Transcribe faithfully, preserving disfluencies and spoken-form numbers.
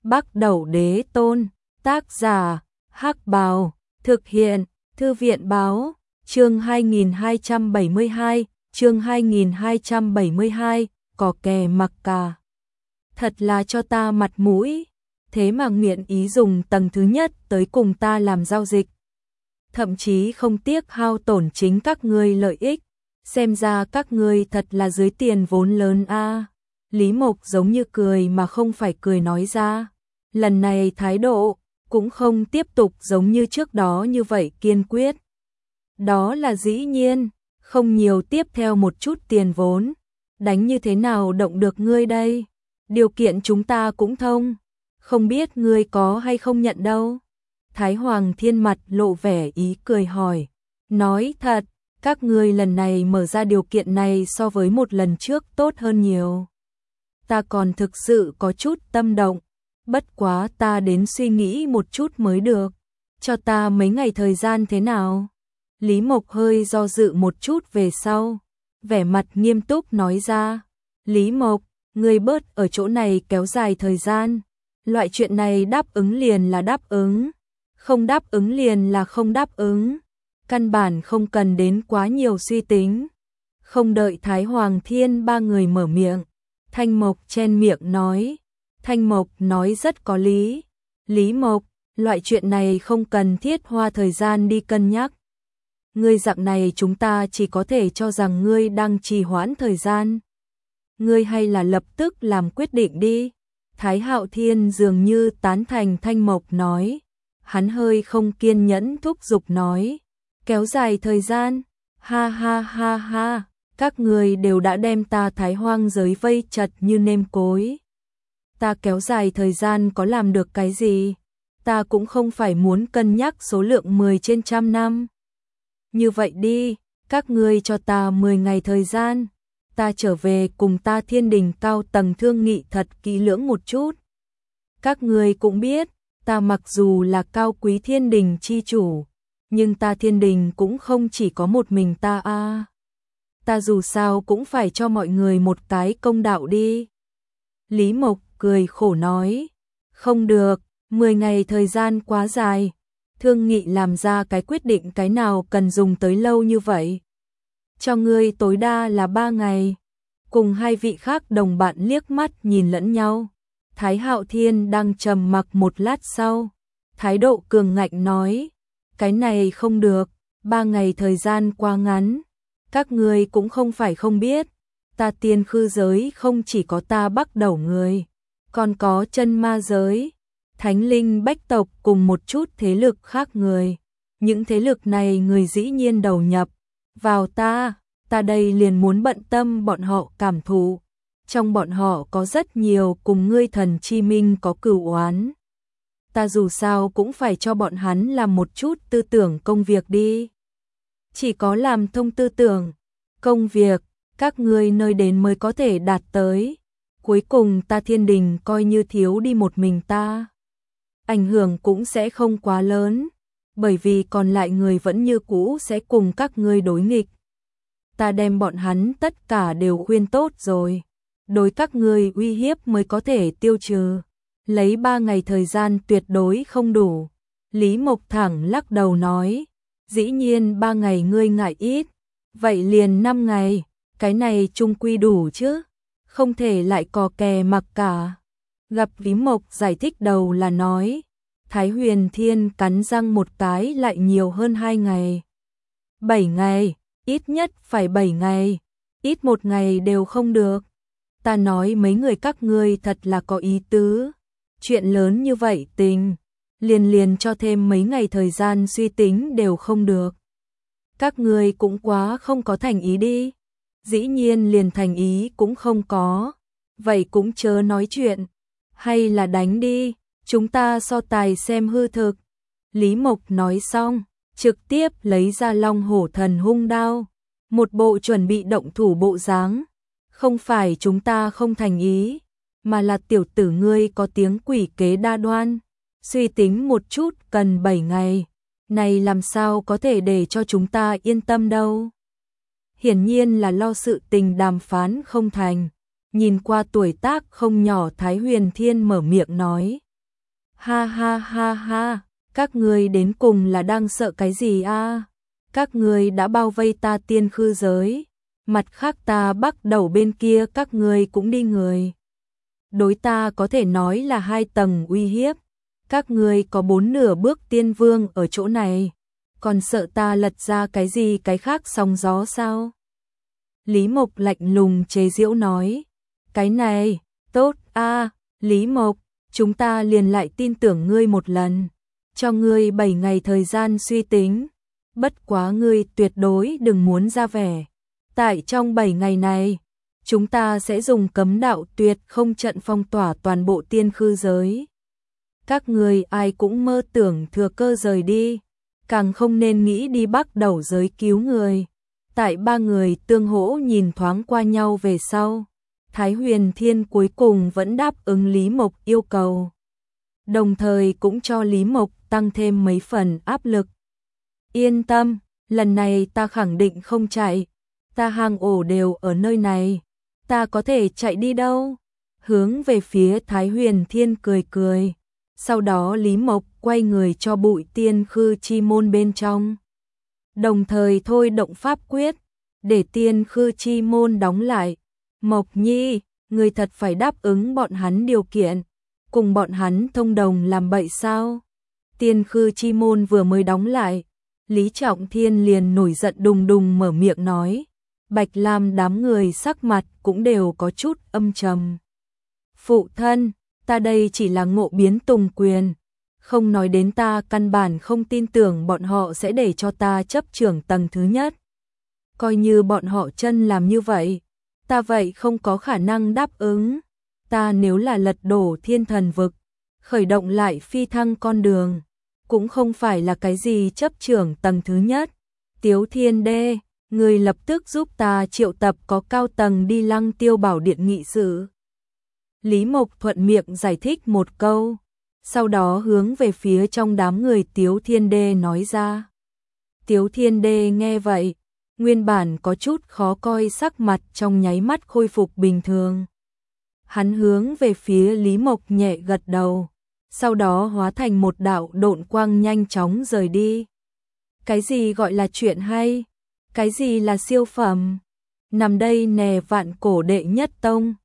Bắc Đẩu Đế Tôn, tác giả, Hắc Bào, thực hiện, Thư viện báo, chương hai nghìn hai trăm bảy mươi hai, chương hai nghìn hai trăm bảy mươi hai, cò kè mặc cả. Thật là cho ta mặt mũi, thế mà nguyện ý dùng tầng thứ nhất tới cùng ta làm giao dịch. Thậm chí không tiếc hao tổn chính các ngươi lợi ích, xem ra các ngươi thật là dưới tiền vốn lớn a. À. Lý Mộc giống như cười mà không phải cười nói ra, lần này thái độ cũng không tiếp tục giống như trước đó như vậy kiên quyết. Đó là dĩ nhiên, không nhiều tiếp theo một chút tiền vốn, đánh như thế nào động được ngươi đây? Điều kiện chúng ta cũng thông, không biết ngươi có hay không nhận đâu. Thái Hoàng Thiên mặt lộ vẻ ý cười hỏi, nói thật, các ngươi lần này mở ra điều kiện này so với một lần trước tốt hơn nhiều. Ta còn thực sự có chút tâm động, bất quá ta đến suy nghĩ một chút mới được, cho ta mấy ngày thời gian thế nào? Lý Mộc hơi do dự một chút về sau, vẻ mặt nghiêm túc nói ra, Lý Mộc, ngươi bớt ở chỗ này kéo dài thời gian, loại chuyện này đáp ứng liền là đáp ứng, không đáp ứng liền là không đáp ứng, căn bản không cần đến quá nhiều suy tính. Không đợi Thái Hoàng Thiên ba người mở miệng, Thanh Mộc chen miệng nói, Thanh Mộc nói rất có lý, Lý Mộc, loại chuyện này không cần thiết hoa thời gian đi cân nhắc. Ngươi dạng này chúng ta chỉ có thể cho rằng ngươi đang trì hoãn thời gian. Ngươi hay là lập tức làm quyết định đi. Thái Hạo Thiên dường như tán thành Thanh Mộc nói, hắn hơi không kiên nhẫn thúc giục nói, kéo dài thời gian, ha ha ha ha, các ngươi đều đã đem ta Thái Hoang giới vây chật như nêm cối. Ta kéo dài thời gian có làm được cái gì? Ta cũng không phải muốn cân nhắc số lượng mười trên trăm năm. Như vậy đi, các ngươi cho ta mười ngày thời gian, ta trở về cùng ta Thiên Đình cao tầng thương nghị thật kỹ lưỡng một chút. Các ngươi cũng biết, ta mặc dù là cao quý Thiên Đình chi chủ, nhưng ta Thiên Đình cũng không chỉ có một mình ta a. À. Ta dù sao cũng phải cho mọi người một cái công đạo đi. Lý Mộc cười khổ nói, không được, mười ngày thời gian quá dài. Thương nghị làm ra cái quyết định cái nào cần dùng tới lâu như vậy. Cho ngươi tối đa là ba ngày. Cùng hai vị khác đồng bạn liếc mắt nhìn lẫn nhau. Thái Hạo Thiên đang trầm mặc một lát sau. Thái độ cường ngạnh nói, cái này không được, ba ngày thời gian quá ngắn. Các ngươi cũng không phải không biết, ta Tiên Khư giới không chỉ có ta Bắc Đẩu người, còn có Chân Ma giới, Thánh Linh Bách tộc cùng một chút thế lực khác người. Những thế lực này người dĩ nhiên đầu nhập vào ta, ta đây liền muốn bận tâm bọn họ cảm thụ. Trong bọn họ có rất nhiều cùng ngươi Thần Chi Minh có cửu oán. Ta dù sao cũng phải cho bọn hắn làm một chút tư tưởng công việc đi. Chỉ có làm thông tư tưởng, công việc, các ngươi nơi đến mới có thể đạt tới. Cuối cùng ta Thiên Đình coi như thiếu đi một mình ta. Ảnh hưởng cũng sẽ không quá lớn, bởi vì còn lại người vẫn như cũ sẽ cùng các ngươi đối nghịch. Ta đem bọn hắn tất cả đều khuyên tốt rồi, đối các ngươi uy hiếp mới có thể tiêu trừ. Lấy ba ngày thời gian tuyệt đối không đủ. Lý Mộc thẳng lắc đầu nói, dĩ nhiên ba ngày ngươi ngại ít, vậy liền năm ngày, cái này chung quy đủ chứ, không thể lại cò kè mặc cả. Gặp Lý Mộc giải thích đầu là nói, Thái Huyền Thiên cắn răng một cái lại nhiều hơn hai ngày. Bảy ngày, ít nhất phải bảy ngày, ít một ngày đều không được. Ta nói mấy người các ngươi thật là có ý tứ, chuyện lớn như vậy tình, liền liền cho thêm mấy ngày thời gian suy tính đều không được. Các ngươi cũng quá không có thành ý đi, dĩ nhiên liền thành ý cũng không có, vậy cũng chớ nói chuyện. Hay là đánh đi, chúng ta so tài xem hư thực. Lý Mộc nói xong, trực tiếp lấy ra Long Hổ Thần Hung đao, một bộ chuẩn bị động thủ bộ dáng. Không phải chúng ta không thành ý, mà là tiểu tử ngươi có tiếng quỷ kế đa đoan, suy tính một chút cần bảy ngày, này làm sao có thể để cho chúng ta yên tâm đâu. Hiển nhiên là lo sự tình đàm phán không thành. Nhìn qua tuổi tác không nhỏ Thái Huyền Thiên mở miệng nói, Ha ha ha ha, các ngươi đến cùng là đang sợ cái gì a? Các ngươi đã bao vây ta tiên khư giới, mặt khác ta bắt đầu bên kia các ngươi cũng đi người. Đối ta có thể nói là hai tầng uy hiếp, các ngươi có bốn nửa bước tiên vương ở chỗ này, còn sợ ta lật ra cái gì cái khác sóng gió sao? Lý Mộc lạnh lùng chế giễu nói, cái này, tốt a, Lý Mộc, chúng ta liền lại tin tưởng ngươi một lần, cho ngươi bảy ngày thời gian suy tính, bất quá ngươi tuyệt đối đừng muốn ra vẻ. Tại trong bảy ngày này, chúng ta sẽ dùng cấm đạo tuyệt không trận phong tỏa toàn bộ tiên khư giới. Các ngươi ai cũng mơ tưởng thừa cơ rời đi, càng không nên nghĩ đi bắt đầu giới cứu người. Tại ba người tương hỗ nhìn thoáng qua nhau về sau, Thái Huyền Thiên cuối cùng vẫn đáp ứng Lý Mộc yêu cầu, đồng thời cũng cho Lý Mộc tăng thêm mấy phần áp lực. Yên tâm, lần này ta khẳng định không chạy, ta hang ổ đều ở nơi này, ta có thể chạy đi đâu? Hướng về phía Thái Huyền Thiên cười cười, sau đó Lý Mộc quay người cho bụi tiên khư chi môn bên trong, đồng thời thôi động pháp quyết, để tiên khư chi môn đóng lại. Mộc Nhi, người thật phải đáp ứng bọn hắn điều kiện, cùng bọn hắn thông đồng làm bậy sao? Tiên khư chi môn vừa mới đóng lại, Lý Trọng Thiên liền nổi giận đùng đùng mở miệng nói, Bạch Lam đám người sắc mặt cũng đều có chút âm trầm. Phụ thân, ta đây chỉ là ngộ biến tùng quyền, không nói đến ta căn bản không tin tưởng bọn họ sẽ để cho ta chấp trưởng tầng thứ nhất. Coi như bọn họ chân làm như vậy, ta vậy không có khả năng đáp ứng. Ta nếu là lật đổ thiên thần vực, khởi động lại phi thăng con đường, cũng không phải là cái gì chấp trưởng tầng thứ nhất. Tiếu Thiên Đê, người lập tức giúp ta triệu tập có cao tầng đi Lăng Tiêu Bảo Điện nghị sự. Lý Mộc thuận miệng giải thích một câu, sau đó hướng về phía trong đám người Tiếu Thiên Đê nói ra. Tiếu Thiên Đê nghe vậy, nguyên bản có chút khó coi sắc mặt trong nháy mắt khôi phục bình thường. Hắn hướng về phía Lý Mộc nhẹ gật đầu, sau đó hóa thành một đạo độn quang nhanh chóng rời đi. Cái gì gọi là chuyện hay? Cái gì là siêu phẩm? Nằm đây nè vạn cổ đệ nhất tông.